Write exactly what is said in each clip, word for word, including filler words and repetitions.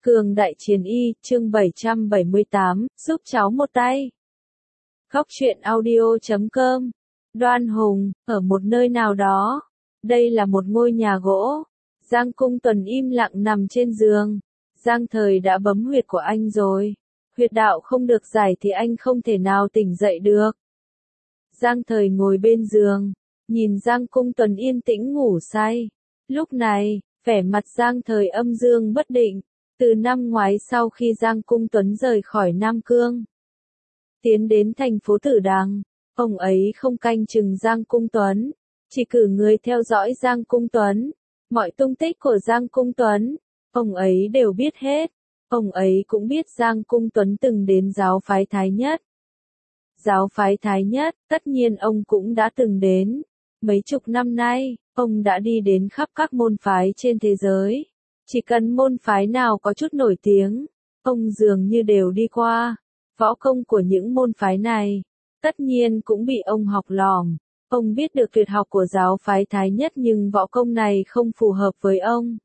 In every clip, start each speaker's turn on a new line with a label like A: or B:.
A: Cường Đại Chiến Y, chương bảy trăm bảy mươi tám, giúp cháu một tay. Góc truyện audio chấm com. Đoan Hùng, ở một nơi nào đó. Đây là một ngôi nhà gỗ. Giang Cung Tuần im lặng nằm trên giường. Giang Thời đã bấm huyệt của anh rồi. Huyệt đạo không được giải thì anh không thể nào tỉnh dậy được. Giang Thời ngồi bên giường, nhìn Giang Cung Tuần yên tĩnh ngủ say. Lúc này, vẻ mặt Giang Thời âm dương bất định. Từ năm ngoái sau khi Giang Cung Tuấn rời khỏi Nam Cương, tiến đến thành phố Tử Đằng, ông ấy không canh chừng Giang Cung Tuấn, chỉ cử người theo dõi Giang Cung Tuấn. Mọi tung tích của Giang Cung Tuấn, ông ấy đều biết hết. Ông ấy cũng biết Giang Cung Tuấn từng đến giáo phái Thái Nhất. Giáo phái Thái Nhất, tất nhiên ông cũng đã từng đến. Mấy chục năm nay, ông đã đi đến khắp các môn phái trên thế giới. Chỉ cần môn phái nào có chút nổi tiếng, ông dường như đều đi qua. Võ công của những môn phái này, tất nhiên cũng bị ông học lỏm. Ông biết được tuyệt học của giáo phái Thái Nhất nhưng võ công này không phù hợp với ông.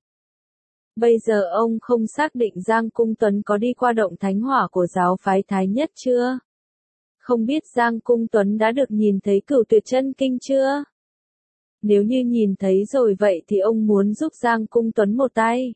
A: Bây giờ ông không xác định Giang Cung Tuấn có đi qua động thánh hỏa của giáo phái Thái Nhất chưa? Không biết Giang Cung Tuấn đã được nhìn thấy Cửu Tuyệt Chân Kinh chưa? Nếu như nhìn thấy rồi vậy thì ông muốn giúp Giang Cung Tuấn một tay.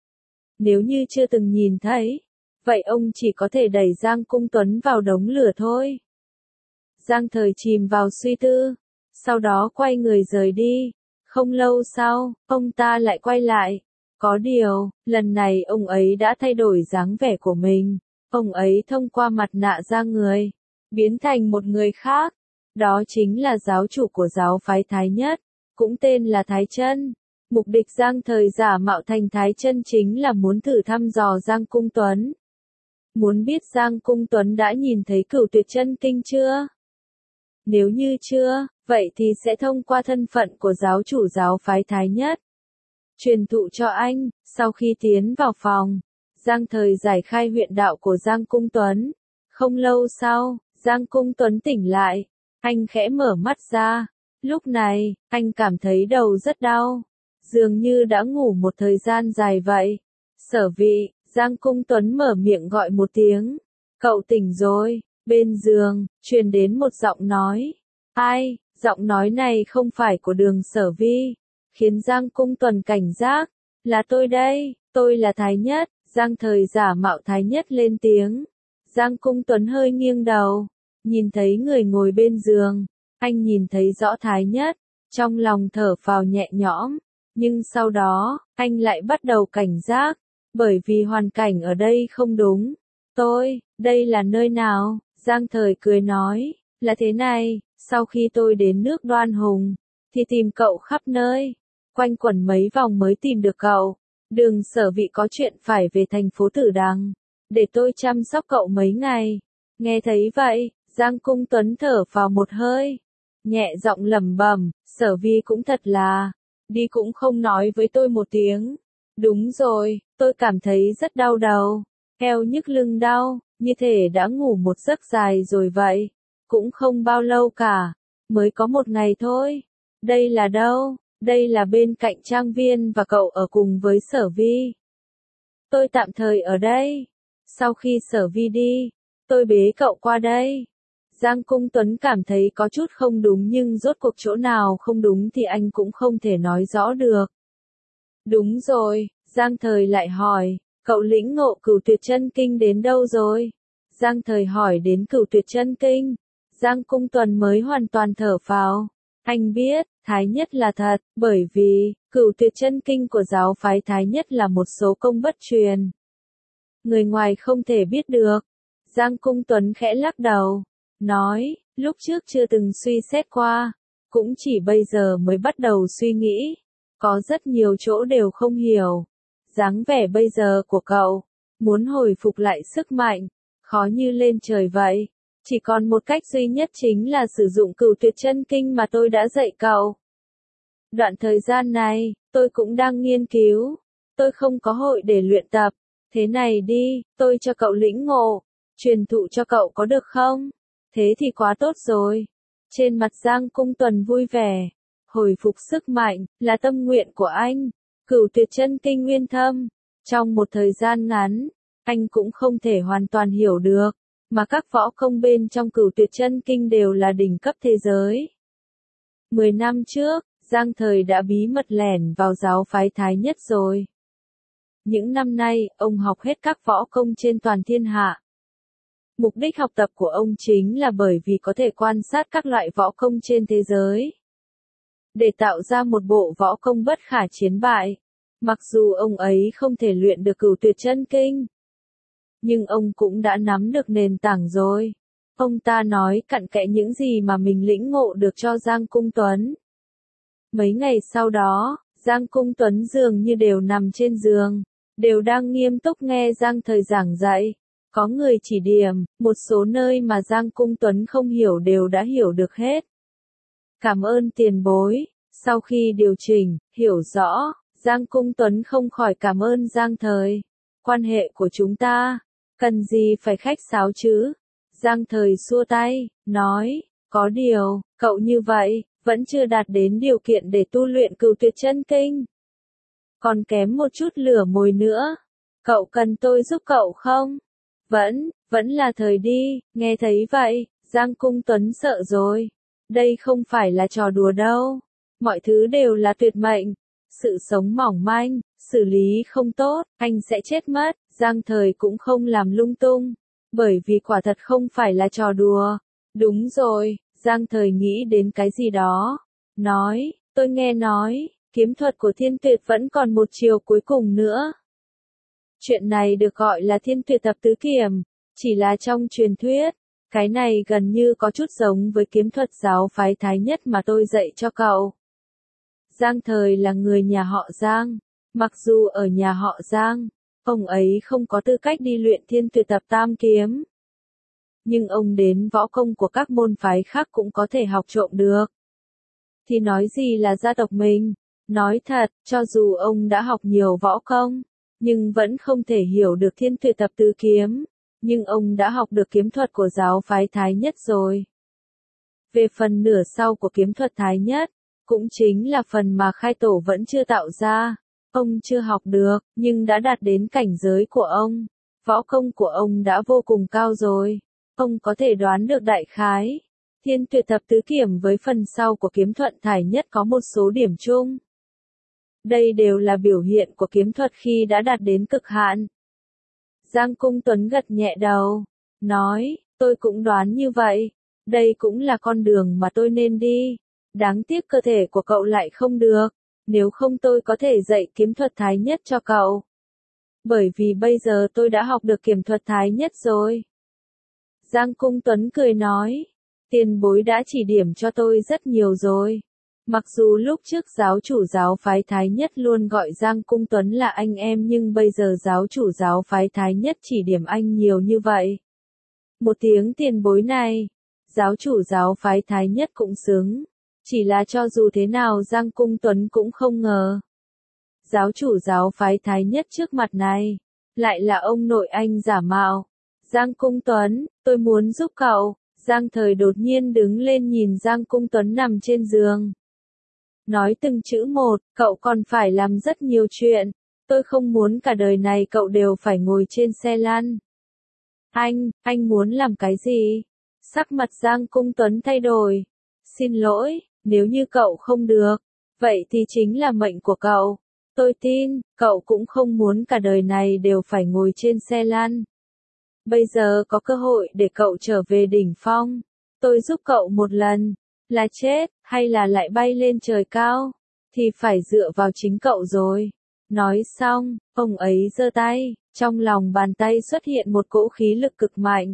A: Nếu như chưa từng nhìn thấy, vậy ông chỉ có thể đẩy Giang Cung Tuấn vào đống lửa thôi. Giang Thời chìm vào suy tư, sau đó quay người rời đi. Không lâu sau, ông ta lại quay lại. Có điều, lần này ông ấy đã thay đổi dáng vẻ của mình. Ông ấy thông qua mặt nạ ra người, biến thành một người khác. Đó chính là giáo chủ của giáo phái Thái Nhất, cũng tên là Thái Chân. Mục đích Giang Thời giả mạo thành Thái Chân chính là muốn thử thăm dò Giang Cung Tuấn. Muốn biết Giang Cung Tuấn đã nhìn thấy Cửu Tuyệt Chân Kinh chưa? Nếu như chưa, vậy thì sẽ thông qua thân phận của giáo chủ giáo phái Thái Nhất, truyền thụ cho anh. Sau khi tiến vào phòng, Giang Thời giải khai huyệt đạo của Giang Cung Tuấn. Không lâu sau, Giang Cung Tuấn tỉnh lại. Anh khẽ mở mắt ra. Lúc này, anh cảm thấy đầu rất đau. Dường như đã ngủ một thời gian dài vậy. Sở Vị, Giang Cung Tuấn mở miệng gọi một tiếng. Cậu tỉnh rồi. Bên giường, truyền đến một giọng nói. Ai? Giọng nói này không phải của Đường Sở Vi, khiến Giang Cung Tuấn cảnh giác. Là tôi đây, tôi là Thái Nhất. Giang Thời giả mạo Thái Nhất lên tiếng. Giang Cung Tuấn hơi nghiêng đầu, nhìn thấy người ngồi bên giường. Anh nhìn thấy rõ Thái Nhất, trong lòng thở phào nhẹ nhõm. Nhưng sau đó, anh lại bắt đầu cảnh giác, bởi vì hoàn cảnh ở đây không đúng. Tôi, đây là nơi nào? Giang Thời cười nói, là thế này, sau khi tôi đến nước Đoan Hùng, thì tìm cậu khắp nơi, quanh quẩn mấy vòng mới tìm được cậu. Đường Sở Vị có chuyện phải về thành phố Tử Đằng, để tôi chăm sóc cậu mấy ngày. Nghe thấy vậy, Giang Cung Tuấn thở vào một hơi, nhẹ giọng lẩm bẩm, Sở Vi cũng thật là, đi cũng không nói với tôi một tiếng. Đúng rồi, tôi cảm thấy rất đau đầu, eo nhức lưng đau, như thể đã ngủ một giấc dài rồi vậy. Cũng không bao lâu cả, mới có một ngày thôi. Đây là đâu? Đây là bên cạnh trang viên và cậu ở cùng với Sở Vi. Tôi tạm thời ở đây. Sau khi Sở Vi đi, tôi bế cậu qua đây. Giang Cung Tuấn cảm thấy có chút không đúng nhưng rốt cuộc chỗ nào không đúng thì anh cũng không thể nói rõ được. Đúng rồi, Giang Thời lại hỏi, cậu lĩnh ngộ Cửu Tuyệt Chân Kinh đến đâu rồi? Giang Thời hỏi đến Cửu Tuyệt Chân Kinh. Giang Cung Tuấn mới hoàn toàn thở phào. Anh biết, Thái Nhất là thật, bởi vì, Cửu Tuyệt Chân Kinh của giáo phái Thái Nhất là một số công bất truyền. Người ngoài không thể biết được. Giang Cung Tuấn khẽ lắc đầu, nói, lúc trước chưa từng suy xét qua, cũng chỉ bây giờ mới bắt đầu suy nghĩ. Có rất nhiều chỗ đều không hiểu. Dáng vẻ bây giờ của cậu, muốn hồi phục lại sức mạnh, khó như lên trời vậy. Chỉ còn một cách duy nhất chính là sử dụng Cửu Tuyệt Chân Kinh mà tôi đã dạy cậu. Đoạn thời gian này, tôi cũng đang nghiên cứu. Tôi không có hội để luyện tập. Thế này đi, tôi cho cậu lĩnh ngộ, truyền thụ cho cậu có được không? Thế thì quá tốt rồi. Trên mặt Giang Cung Tuấn vui vẻ. Hồi phục sức mạnh, là tâm nguyện của anh. Cửu Tuyệt Chân Kinh nguyên thâm, Trong một thời gian ngắn, anh cũng không thể hoàn toàn hiểu được, mà các võ công bên trong Cửu Tuyệt Chân Kinh đều là đỉnh cấp thế giới. Mười năm trước, Giang Thời đã bí mật lẻn vào giáo phái Thái Nhất rồi. Những năm nay, ông học hết các võ công trên toàn thiên hạ. Mục đích học tập của ông chính là bởi vì có thể quan sát các loại võ công trên thế giới, để tạo ra một bộ võ công bất khả chiến bại. Mặc dù ông ấy không thể luyện được Cửu Tuyệt Chân Kinh, nhưng ông cũng đã nắm được nền tảng rồi. Ông ta nói cặn kẽ những gì mà mình lĩnh ngộ được cho Giang Cung Tuấn. Mấy ngày sau đó, Giang Cung Tuấn dường như đều nằm trên giường, đều đang nghiêm túc nghe Giang Thời giảng dạy. Có người chỉ điểm, một số nơi mà Giang Cung Tuấn không hiểu đều đã hiểu được hết. Cảm ơn tiền bối. Sau khi điều chỉnh, hiểu rõ, Giang Cung Tuấn không khỏi cảm ơn Giang Thời. Quan hệ của chúng ta, cần gì phải khách sáo chứ? Giang Thời xua tay, nói, có điều, cậu như vậy, vẫn chưa đạt đến điều kiện để tu luyện Cửu Tuyệt Chân Kinh. Còn kém một chút lửa mồi nữa. Cậu cần tôi giúp cậu không? Vẫn, vẫn là Thời đi. Nghe thấy vậy, Giang Cung Tuấn sợ rồi. Đây không phải là trò đùa đâu. Mọi thứ đều là tuyệt mệnh. Sự sống mỏng manh, xử lý không tốt, anh sẽ chết mất. Giang Thời cũng không làm lung tung. Bởi vì quả thật không phải là trò đùa. Đúng rồi, Giang Thời nghĩ đến cái gì đó. Nói, tôi nghe nói, kiếm thuật của Thiên Tuyệt vẫn còn một chiều cuối cùng nữa. Chuyện này được gọi là Thiên Tuyệt Thập Tứ Kiếm, chỉ là trong truyền thuyết. Cái này gần như có chút giống với kiếm thuật giáo phái Thái Nhất mà tôi dạy cho cậu. Giang Thời là người nhà họ Giang. Mặc dù ở nhà họ Giang, ông ấy không có tư cách đi luyện Thiên Tuyệt Thập Tam Kiếm. Nhưng ông đến võ công của các môn phái khác cũng có thể học trộm được. Thì nói gì là gia tộc mình? Nói thật, cho dù ông đã học nhiều võ công, nhưng vẫn không thể hiểu được Thiên Tuyệt Thập Tứ Kiếm. Nhưng ông đã học được kiếm thuật của giáo phái Thái Nhất rồi. Về phần nửa sau của kiếm thuật Thái Nhất, cũng chính là phần mà khai tổ vẫn chưa tạo ra. Ông chưa học được, nhưng đã đạt đến cảnh giới của ông. Võ công của ông đã vô cùng cao rồi. Ông có thể đoán được đại khái. Thiên Tuyệt Thập Tứ Kiếm với phần sau của kiếm thuật Thái Nhất có một số điểm chung. Đây đều là biểu hiện của kiếm thuật khi đã đạt đến cực hạn. Giang Cung Tuấn gật nhẹ đầu, nói, tôi cũng đoán như vậy. Đây cũng là con đường mà tôi nên đi. Đáng tiếc cơ thể của cậu lại không được. Nếu không tôi có thể dạy kiếm thuật Thái Nhất cho cậu. Bởi vì bây giờ tôi đã học được kiếm thuật Thái Nhất rồi. Giang Cung Tuấn cười nói, tiền bối đã chỉ điểm cho tôi rất nhiều rồi. Mặc dù lúc trước giáo chủ giáo phái Thái Nhất luôn gọi Giang Cung Tuấn là anh em, nhưng bây giờ giáo chủ giáo phái Thái Nhất chỉ điểm anh nhiều như vậy. Một tiếng tiền bối này, giáo chủ giáo phái Thái Nhất cũng xứng. Chỉ là cho dù thế nào Giang Cung Tuấn cũng không ngờ. Giáo chủ giáo phái Thái Nhất trước mặt này, lại là ông nội anh giả mạo. Giang Cung Tuấn, tôi muốn giúp cậu. Giang Thời đột nhiên đứng lên nhìn Giang Cung Tuấn nằm trên giường. Nói từng chữ một, cậu còn phải làm rất nhiều chuyện. Tôi không muốn cả đời này cậu đều phải ngồi trên xe lăn. Anh, anh muốn làm cái gì? Sắc mặt Giang Cung Tuấn thay đổi. Xin lỗi, nếu như cậu không được, vậy thì chính là mệnh của cậu. Tôi tin, cậu cũng không muốn cả đời này đều phải ngồi trên xe lăn. Bây giờ có cơ hội để cậu trở về đỉnh phong. Tôi giúp cậu một lần, là chết, hay là lại bay lên trời cao, thì phải dựa vào chính cậu rồi. Nói xong, ông ấy giơ tay, trong lòng bàn tay xuất hiện một cỗ khí lực cực mạnh.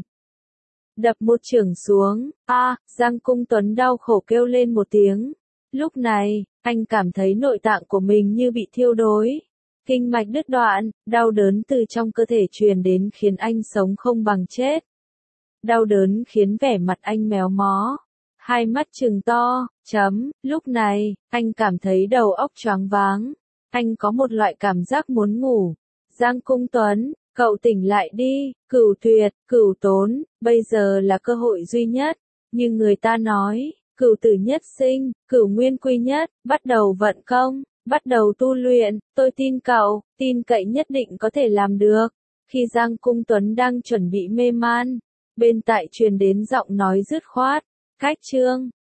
A: Đập một chưởng xuống, a, à, Giang Cung Tuấn đau khổ kêu lên một tiếng. Lúc này, anh cảm thấy nội tạng của mình như bị thiêu đốt. Kinh mạch đứt đoạn, đau đớn từ trong cơ thể truyền đến khiến anh sống không bằng chết. Đau đớn khiến vẻ mặt anh méo mó. Hai mắt trừng to, chấm, lúc này, anh cảm thấy đầu óc choáng váng. Anh có một loại cảm giác muốn ngủ. Giang Cung Tuấn, cậu tỉnh lại đi, Cửu Tuyệt, Cửu Tốn, bây giờ là cơ hội duy nhất. Nhưng người ta nói, cửu tử nhất sinh, cửu nguyên quy nhất, bắt đầu vận công. Bắt đầu tu luyện, tôi tin cậu, tin cậy nhất định có thể làm được. Khi Giang Cung Tuấn đang chuẩn bị mê man, bên tai truyền đến giọng nói dứt khoát, Khách Trương,